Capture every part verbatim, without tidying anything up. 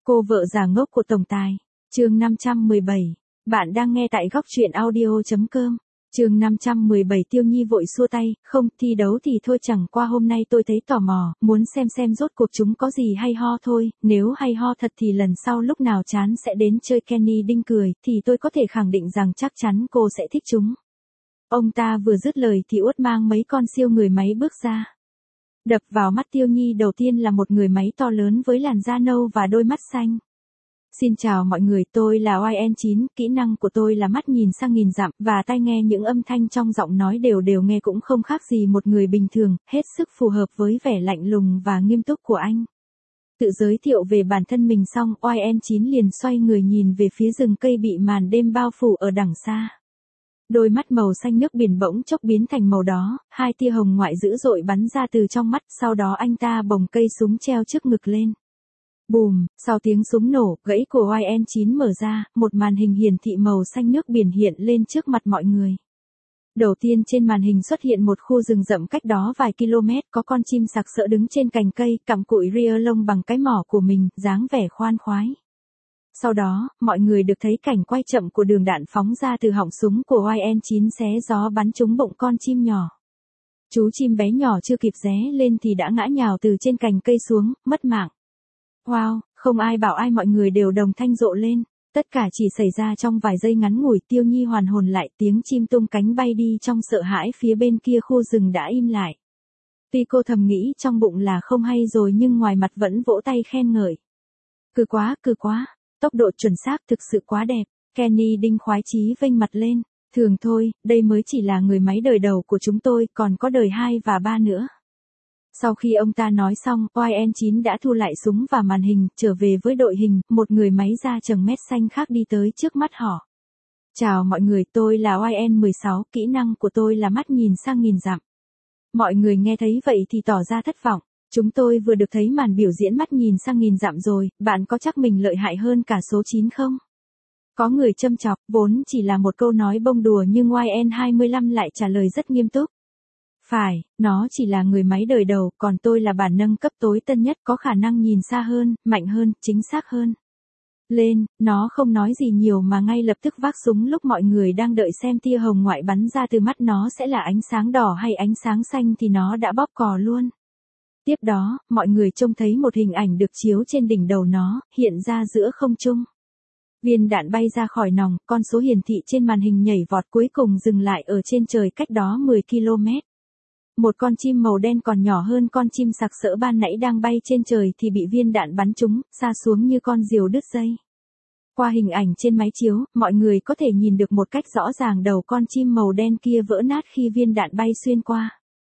Cô vợ già ngốc của tổng tài. Chương năm trăm mười bảy. Bạn đang nghe tại góc truyện audio chấm com. Chương năm trăm mười bảy. Tiêu Nhi vội xua tay, không, thi đấu thì thôi, chẳng qua hôm nay tôi thấy tò mò, muốn xem xem rốt cuộc chúng có gì hay ho thôi, nếu hay ho thật thì lần sau lúc nào chán sẽ đến chơi. Kenny Đinh cười, thì tôi có thể khẳng định rằng chắc chắn cô sẽ thích chúng. Ông ta vừa dứt lời thì Uất mang mấy con siêu người máy bước ra. Đập vào mắt Tiêu Nhi đầu tiên là một người máy to lớn với làn da nâu và đôi mắt xanh. Xin chào mọi người, tôi là Y N chín, kỹ năng của tôi là mắt nhìn sang nghìn dặm, và tai nghe những âm thanh trong giọng nói đều đều nghe cũng không khác gì một người bình thường, hết sức phù hợp với vẻ lạnh lùng và nghiêm túc của anh. Tự giới thiệu về bản thân mình xong, Y N chín liền xoay người nhìn về phía rừng cây bị màn đêm bao phủ ở đằng xa. Đôi mắt màu xanh nước biển bỗng chốc biến thành màu đỏ, hai tia hồng ngoại dữ dội bắn ra từ trong mắt, sau đó anh ta bồng cây súng treo trước ngực lên. Bùm, sau tiếng súng nổ, gãy của Y N chín mở ra, một màn hình hiển thị màu xanh nước biển hiện lên trước mặt mọi người. Đầu tiên trên màn hình xuất hiện một khu rừng rậm cách đó vài km, có con chim sặc sỡ đứng trên cành cây, cặm cụi ria lông bằng cái mỏ của mình, dáng vẻ khoan khoái. Sau đó, mọi người được thấy cảnh quay chậm của đường đạn phóng ra từ họng súng của Y N chín xé gió bắn trúng bụng con chim nhỏ. Chú chim bé nhỏ chưa kịp ré lên thì đã ngã nhào từ trên cành cây xuống, mất mạng. Wow, không ai bảo ai, mọi người đều đồng thanh rộ lên. Tất cả chỉ xảy ra trong vài giây ngắn ngủi. Tiêu Nhi hoàn hồn lại, tiếng chim tung cánh bay đi trong sợ hãi, phía bên kia khu rừng đã im lại. Tuy cô thầm nghĩ trong bụng là không hay rồi nhưng ngoài mặt vẫn vỗ tay khen ngợi. Cứ quá, cứ quá. Tốc độ chuẩn xác thực sự quá đẹp. Kenny Đinh khoái chí vênh mặt lên. Thường thôi, đây mới chỉ là người máy đời đầu của chúng tôi, còn có đời hai và ba nữa. Sau khi ông ta nói xong, Y N chín đã thu lại súng và màn hình, trở về với đội hình, một người máy da trầng mét xanh khác đi tới trước mắt họ. Chào mọi người, tôi là Y N mười sáu, kỹ năng của tôi là mắt nhìn sang nghìn dặm. Mọi người nghe thấy vậy thì tỏ ra thất vọng. Chúng tôi vừa được thấy màn biểu diễn mắt nhìn sang nghìn dặm rồi, bạn có chắc mình lợi hại hơn cả số chín không? Có người châm chọc, vốn chỉ là một câu nói bông đùa nhưng Y N hai mươi lăm lại trả lời rất nghiêm túc. Phải, nó chỉ là người máy đời đầu, còn tôi là bản nâng cấp tối tân nhất, có khả năng nhìn xa hơn, mạnh hơn, chính xác hơn. Lên, nó không nói gì nhiều mà ngay lập tức vác súng, lúc mọi người đang đợi xem tia hồng ngoại bắn ra từ mắt nó sẽ là ánh sáng đỏ hay ánh sáng xanh thì nó đã bóp cò luôn. Tiếp đó, mọi người trông thấy một hình ảnh được chiếu trên đỉnh đầu nó, hiện ra giữa không trung. Viên đạn bay ra khỏi nòng, con số hiển thị trên màn hình nhảy vọt cuối cùng dừng lại ở trên trời cách đó mười ki lô mét. Một con chim màu đen còn nhỏ hơn con chim sặc sỡ ban nãy đang bay trên trời thì bị viên đạn bắn trúng, sa xuống như con diều đứt dây. Qua hình ảnh trên máy chiếu, mọi người có thể nhìn được một cách rõ ràng đầu con chim màu đen kia vỡ nát khi viên đạn bay xuyên qua.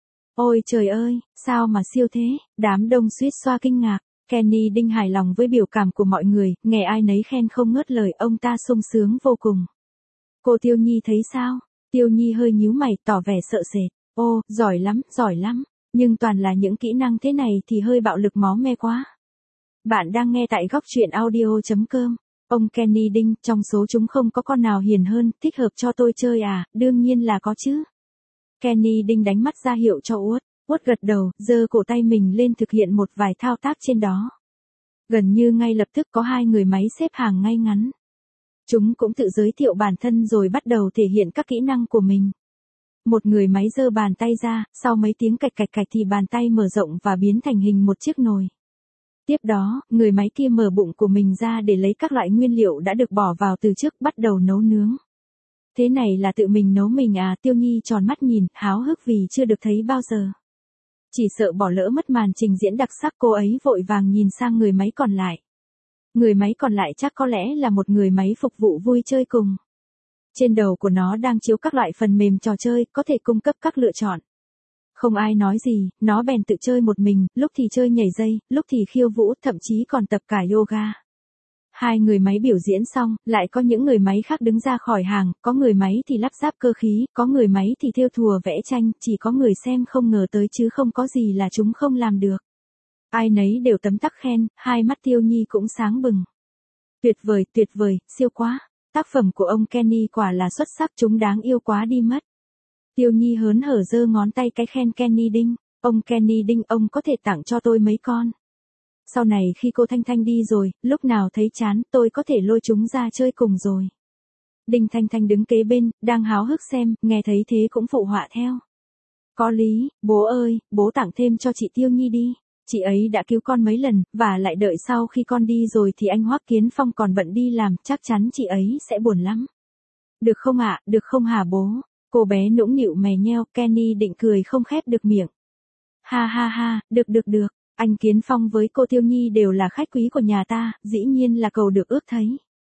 Ôi trời ơi, sao mà siêu thế, đám đông suýt xoa kinh ngạc. Kenny Đinh hài lòng với biểu cảm của mọi người, nghe ai nấy khen không ngớt lời, ông ta sung sướng vô cùng. Cô Tiêu Nhi thấy sao? Tiêu Nhi hơi nhíu mày, tỏ vẻ sợ sệt. Ô, giỏi lắm, giỏi lắm, nhưng toàn là những kỹ năng thế này thì hơi bạo lực máu me quá. Bạn đang nghe tại góc truyện audio chấm com. Ông Kenny Đinh, trong số chúng không có con nào hiền hơn, thích hợp cho tôi chơi à? Đương nhiên là có chứ. Kenny Đinh đánh mắt ra hiệu cho Uất. Uất gật đầu, giơ cổ tay mình lên thực hiện một vài thao tác trên đó. Gần như ngay lập tức có hai người máy xếp hàng ngay ngắn. Chúng cũng tự giới thiệu bản thân rồi bắt đầu thể hiện các kỹ năng của mình. Một người máy giơ bàn tay ra, sau mấy tiếng cạch cạch cạch thì bàn tay mở rộng và biến thành hình một chiếc nồi. Tiếp đó, người máy kia mở bụng của mình ra để lấy các loại nguyên liệu đã được bỏ vào từ trước, bắt đầu nấu nướng. Thế này là tự mình nấu mình à? Tiêu Nhi tròn mắt nhìn, háo hức vì chưa được thấy bao giờ. Chỉ sợ bỏ lỡ mất màn trình diễn đặc sắc, cô ấy vội vàng nhìn sang người máy còn lại. Người máy còn lại chắc có lẽ là một người máy phục vụ vui chơi cùng. Trên đầu của nó đang chiếu các loại phần mềm trò chơi, có thể cung cấp các lựa chọn. Không ai nói gì, nó bèn tự chơi một mình, lúc thì chơi nhảy dây, lúc thì khiêu vũ, thậm chí còn tập cả yoga. Hai người máy biểu diễn xong, lại có những người máy khác đứng ra khỏi hàng, có người máy thì lắp ráp cơ khí, có người máy thì thêu thùa vẽ tranh, chỉ có người xem không ngờ tới chứ không có gì là chúng không làm được. Ai nấy đều tấm tắc khen, hai mắt Tiêu Nhi cũng sáng bừng. Tuyệt vời, tuyệt vời, siêu quá. Tác phẩm của ông Kenny quả là xuất sắc, chúng đáng yêu quá đi mất. Tiêu Nhi hớn hở giơ ngón tay cái khen Kenny Đinh. Ông Kenny Đinh, ông có thể tặng cho tôi mấy con. Sau này khi cô Thanh Thanh đi rồi, lúc nào thấy chán, tôi có thể lôi chúng ra chơi cùng rồi. Đinh Thanh Thanh đứng kế bên, đang háo hức xem, nghe thấy thế cũng phụ họa theo. Có lý, bố ơi, bố tặng thêm cho chị Tiêu Nhi đi. Chị ấy đã cứu con mấy lần, và lại đợi sau khi con đi rồi thì anh Hoắc Kiến Phong còn bận đi làm, chắc chắn chị ấy sẽ buồn lắm. Được không ạ, được không hả bố? Cô bé nũng nịu mè nheo, Kenny định cười không khép được miệng. Ha ha ha, được được được, anh Kiến Phong với cô Tiêu Nhi đều là khách quý của nhà ta, dĩ nhiên là cầu được ước thấy.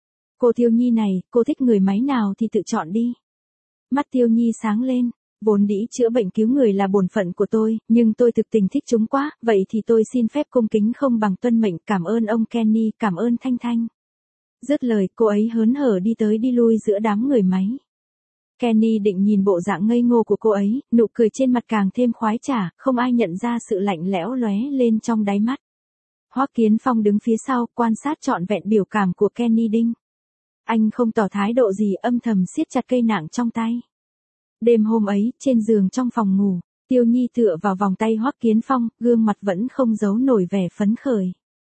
Cô Tiêu Nhi này, cô thích người máy nào thì tự chọn đi. Mắt Tiêu Nhi sáng lên, vốn dĩ chữa bệnh cứu người là bổn phận của tôi, nhưng tôi thực tình thích chúng quá, vậy thì tôi xin phép cung kính không bằng tuân mệnh, cảm ơn ông Kenny, cảm ơn Thanh Thanh. Dứt lời, cô ấy hớn hở đi tới đi lui giữa đám người máy. Kenny định nhìn bộ dạng ngây ngô của cô ấy, nụ cười trên mặt càng thêm khoái trá, không ai nhận ra sự lạnh lẽo lóe lên trong đáy mắt. Hoắc Kiến Phong đứng phía sau, quan sát trọn vẹn biểu cảm của Kenny Đinh. Anh không tỏ thái độ gì, âm thầm siết chặt cây nạng trong tay. Đêm hôm ấy, trên giường trong phòng ngủ, Tiêu Nhi tựa vào vòng tay Hoắc Kiến Phong, gương mặt vẫn không giấu nổi vẻ phấn khởi.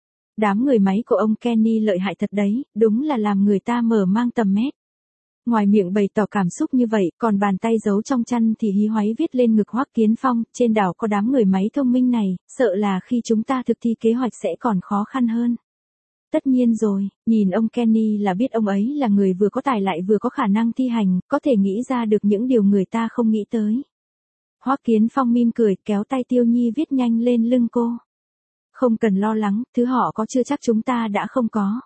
Đám người máy của ông Kenny lợi hại thật đấy, đúng là làm người ta mở mang tầm mét. Ngoài miệng bày tỏ cảm xúc như vậy, còn bàn tay giấu trong chăn thì hí hoáy viết lên ngực Hoắc Kiến Phong, trên đảo có đám người máy thông minh này, sợ là khi chúng ta thực thi kế hoạch sẽ còn khó khăn hơn. Tất nhiên rồi, nhìn ông Kenny là biết ông ấy là người vừa có tài lại vừa có khả năng thi hành, có thể nghĩ ra được những điều người ta không nghĩ tới. Hoắc Kiến Phong mỉm cười, kéo tay Tiêu Nhi viết nhanh lên lưng cô. Không cần lo lắng, thứ họ có chưa chắc chúng ta đã không có.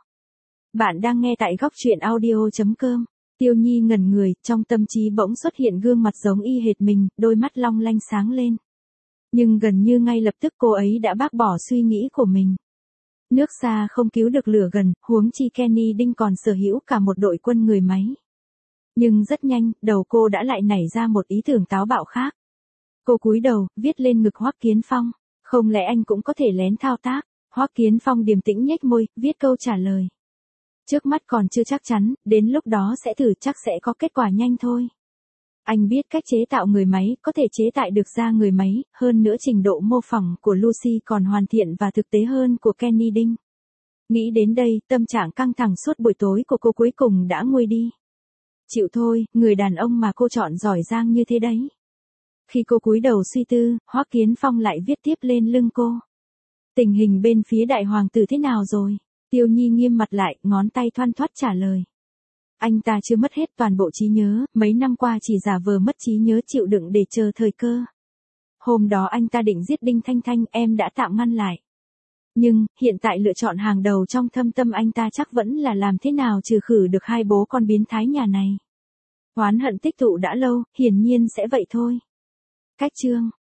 Bạn đang nghe tại góc truyện audio chấm com. Tiêu Nhi ngẩn người, trong tâm trí bỗng xuất hiện gương mặt giống y hệt mình, đôi mắt long lanh sáng lên. Nhưng gần như ngay lập tức cô ấy đã bác bỏ suy nghĩ của mình. Nước xa không cứu được lửa gần, huống chi Kenny Đinh còn sở hữu cả một đội quân người máy. Nhưng rất nhanh, đầu cô đã lại nảy ra một ý tưởng táo bạo khác. Cô cúi đầu, viết lên ngực Hoắc Kiến Phong. Không lẽ anh cũng có thể lén thao tác? Hoắc Kiến Phong điềm tĩnh nhếch môi, viết câu trả lời. Trước mắt còn chưa chắc chắn, đến lúc đó sẽ thử, chắc sẽ có kết quả nhanh thôi. Anh biết cách chế tạo người máy, có thể chế tạo được ra người máy, hơn nữa trình độ mô phỏng của Lucy còn hoàn thiện và thực tế hơn của Kenny Đinh. Nghĩ đến đây, tâm trạng căng thẳng suốt buổi tối của cô cuối cùng đã nguôi đi. Chịu thôi, người đàn ông mà cô chọn giỏi giang như thế đấy. Khi cô cúi đầu suy tư, Hoắc Kiến Phong lại viết tiếp lên lưng cô. Tình hình bên phía đại hoàng tử thế nào rồi? Tiêu Nhi nghiêm mặt lại, ngón tay thoăn thoắt trả lời. Anh ta chưa mất hết toàn bộ trí nhớ, mấy năm qua chỉ giả vờ mất trí nhớ chịu đựng để chờ thời cơ. Hôm đó anh ta định giết Đinh Thanh Thanh, em đã tạm ngăn lại. Nhưng, hiện tại lựa chọn hàng đầu trong thâm tâm anh ta chắc vẫn là làm thế nào trừ khử được hai bố con biến thái nhà này. Oán hận tích tụ đã lâu, hiển nhiên sẽ vậy thôi. Cách chương